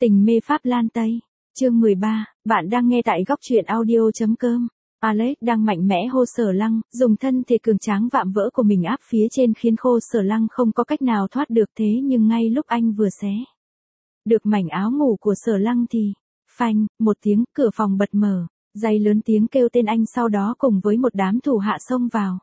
Tình mê Pháp Lan Tây. Chương 13, bạn đang nghe tại góc truyện audio.com. Alex đang mạnh mẽ hô Sở Lăng, dùng thân thể cường tráng vạm vỡ của mình áp phía trên khiến khô Sở Lăng không có cách nào thoát được, thế nhưng ngay lúc anh vừa xé được mảnh áo ngủ của Sở Lăng thì, phanh, một tiếng, cửa phòng bật mở, Jay lớn tiếng kêu tên anh, sau đó cùng với một đám thủ hạ xông vào.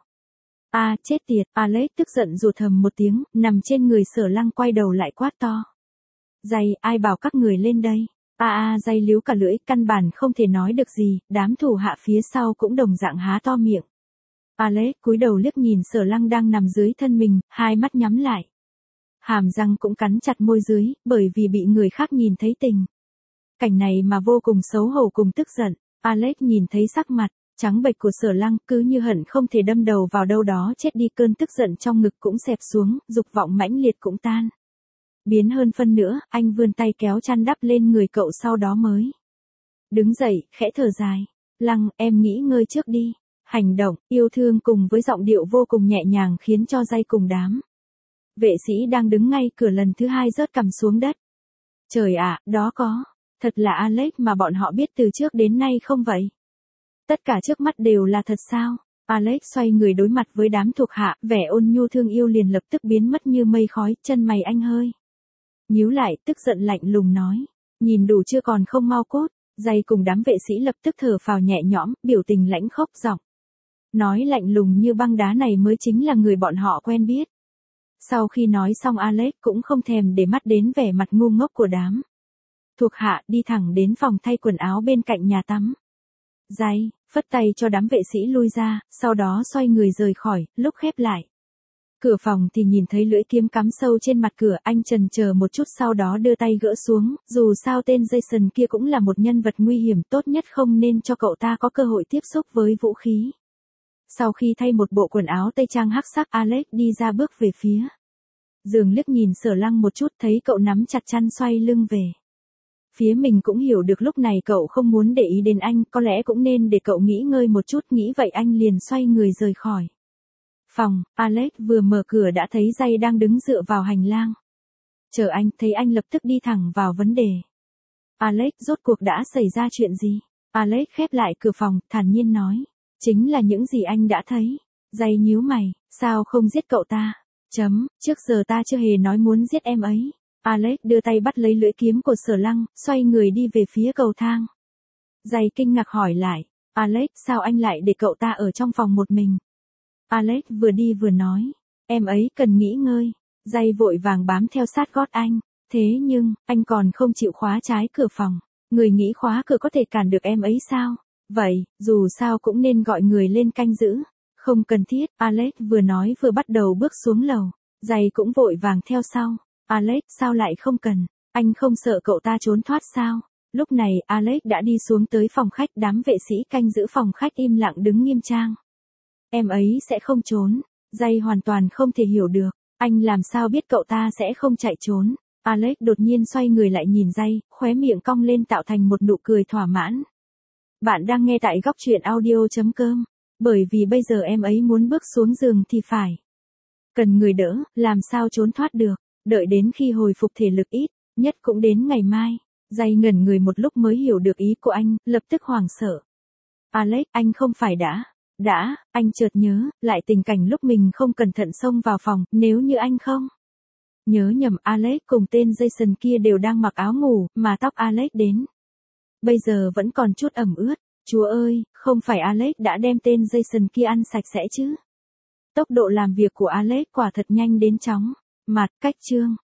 À, chết tiệt, Alex tức giận rụt thầm một tiếng, nằm trên người Sở Lăng quay đầu lại quát to. Jay, ai bảo các người lên đây? Jay líu cả lưỡi, căn bản không thể nói được gì, đám thủ hạ phía sau cũng đồng dạng há to miệng. Alex cúi đầu liếc nhìn Sở Lăng đang nằm dưới thân mình, hai mắt nhắm lại. Hàm răng cũng cắn chặt môi dưới, bởi vì bị người khác nhìn thấy tình cảnh này mà vô cùng xấu hổ cùng tức giận. Alex nhìn thấy sắc mặt trắng bệch của Sở Lăng, cứ như hận không thể đâm đầu vào đâu đó chết đi, cơn tức giận trong ngực cũng xẹp xuống, dục vọng mãnh liệt cũng tan biến hơn phân nữa, anh vươn tay kéo chăn đắp lên người cậu, sau đó mới đứng dậy, khẽ thở dài. Lăng, em nghỉ ngơi trước đi. Hành động yêu thương cùng với giọng điệu vô cùng nhẹ nhàng khiến cho Jay cùng đám vệ sĩ đang đứng ngay cửa lần thứ hai rớt cằm xuống đất. Trời ạ, đó có thật là Alex mà bọn họ biết từ trước đến nay không vậy? Tất cả trước mắt đều là thật sao? Alex xoay người đối mặt với đám thuộc hạ, vẻ ôn nhu thương yêu liền lập tức biến mất như mây khói, chân mày anh hơi nhíu lại, tức giận lạnh lùng nói. Nhìn đủ chưa, còn không mau cút. Jay cùng đám vệ sĩ lập tức thở phào nhẹ nhõm, biểu tình lãnh khốc, giọng nói lạnh lùng như băng đá này mới chính là người bọn họ quen biết. Sau khi nói xong, Alex cũng không thèm để mắt đến vẻ mặt ngu ngốc của đám thuộc hạ, đi thẳng đến phòng thay quần áo bên cạnh nhà tắm. Jay phất tay cho đám vệ sĩ lui ra, sau đó xoay người rời khỏi, lúc khép lại cửa phòng thì nhìn thấy lưỡi kiếm cắm sâu trên mặt cửa, anh chần chờ một chút sau đó đưa tay gỡ xuống, dù sao tên Jason kia cũng là một nhân vật nguy hiểm, tốt nhất không nên cho cậu ta có cơ hội tiếp xúc với vũ khí. Sau khi thay một bộ quần áo tây trang hắc sắc, Alex đi ra bước về phía giường, liếc nhìn Sở Lăng một chút, thấy cậu nắm chặt chăn xoay lưng về phía mình, cũng hiểu được lúc này cậu không muốn để ý đến anh, có lẽ cũng nên để cậu nghỉ ngơi một chút, nghĩ vậy anh liền xoay người rời khỏi phòng. Alex vừa mở cửa đã thấy Jay đang đứng dựa vào hành lang chờ anh, thấy anh lập tức đi thẳng vào vấn đề. Alex, rốt cuộc đã xảy ra chuyện gì? Alex khép lại cửa phòng, thản nhiên nói. Chính là những gì anh đã thấy. Jay nhíu mày, sao không giết cậu ta? Trước giờ ta chưa hề nói muốn giết em ấy. Alex đưa tay bắt lấy lưỡi kiếm của Sở Lăng, xoay người đi về phía cầu thang. Jay kinh ngạc hỏi lại. Alex, sao anh lại để cậu ta ở trong phòng một mình? Alex vừa đi vừa nói. Em ấy cần nghỉ ngơi. Jay vội vàng bám theo sát gót anh. Thế nhưng, anh còn không chịu khóa trái cửa phòng. Người nghĩ khóa cửa có thể cản được em ấy sao? Vậy, dù sao cũng nên gọi người lên canh giữ. Không cần thiết, Alex vừa nói vừa bắt đầu bước xuống lầu. Jay cũng vội vàng theo sau. Alex, sao lại không cần? Anh không sợ cậu ta trốn thoát sao? Lúc này, Alex đã đi xuống tới phòng khách, đám vệ sĩ canh giữ phòng khách im lặng đứng nghiêm trang. Em ấy sẽ không trốn. Jay hoàn toàn không thể hiểu được. Anh làm sao biết cậu ta sẽ không chạy trốn? Alex đột nhiên xoay người lại nhìn Jay, khóe miệng cong lên tạo thành một nụ cười thỏa mãn. Bạn đang nghe tại góc truyện audio.com. Bởi vì bây giờ em ấy muốn bước xuống giường thì phải cần người đỡ, làm sao trốn thoát được. Đợi đến khi hồi phục thể lực ít nhất cũng đến ngày mai. Jay ngẩn người một lúc mới hiểu được ý của anh, lập tức hoảng sợ. Alex, anh không phải anh chợt nhớ lại tình cảnh lúc mình không cẩn thận xông vào phòng, nếu như anh không nhớ nhầm, Alex cùng tên Jason kia đều đang mặc áo ngủ, mà tóc Alex đến bây giờ vẫn còn chút ẩm ướt. Chúa ơi, không phải Alex đã đem tên Jason kia ăn sạch sẽ chứ? Tốc độ làm việc của Alex quả thật nhanh đến chóng mặt. Cách chương